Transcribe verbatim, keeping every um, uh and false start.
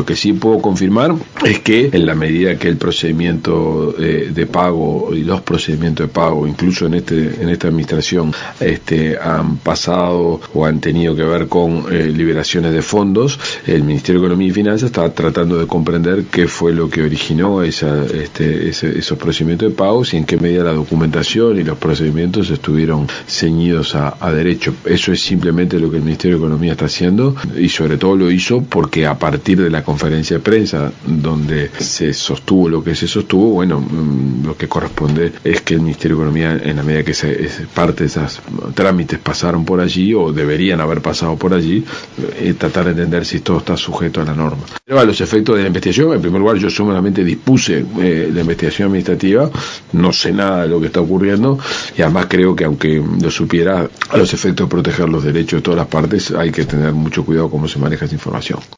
que sí puedo confirmar es que en la medida que el procedimiento eh, de pago y los procedimientos de pago, incluso en este en esta administración, este, han pasado o han tenido que ver con eh, liberaciones de fondos, el Ministerio de Economía y Finanzas está tratando de comprender qué fue lo que originó esa, este, ese, esos procedimientos de pagos y en qué medida la documentación y los procedimientos estuvieron ceñidos a, a derecho. Eso es simplemente lo que el Ministerio de Economía está haciendo, y sobre todo lo hizo porque a partir de la conferencia de prensa donde se sostuvo lo que se sostuvo, bueno, lo que corresponde es que el Ministerio de Economía, en la medida que se, parte de esos trámites pasaron por allí o deberían haber pasado por allí, eh, tratar de entender si todo está sujeto a la norma. Pero a los efectos de la investigación, en primer lugar, yo solamente dispuse eh, la investigación administrativa, no sé nada de lo que está ocurriendo, y además creo que aunque lo supiera, a los efectos de proteger los derechos de todas las partes, hay que tener mucho cuidado cómo se maneja esa información.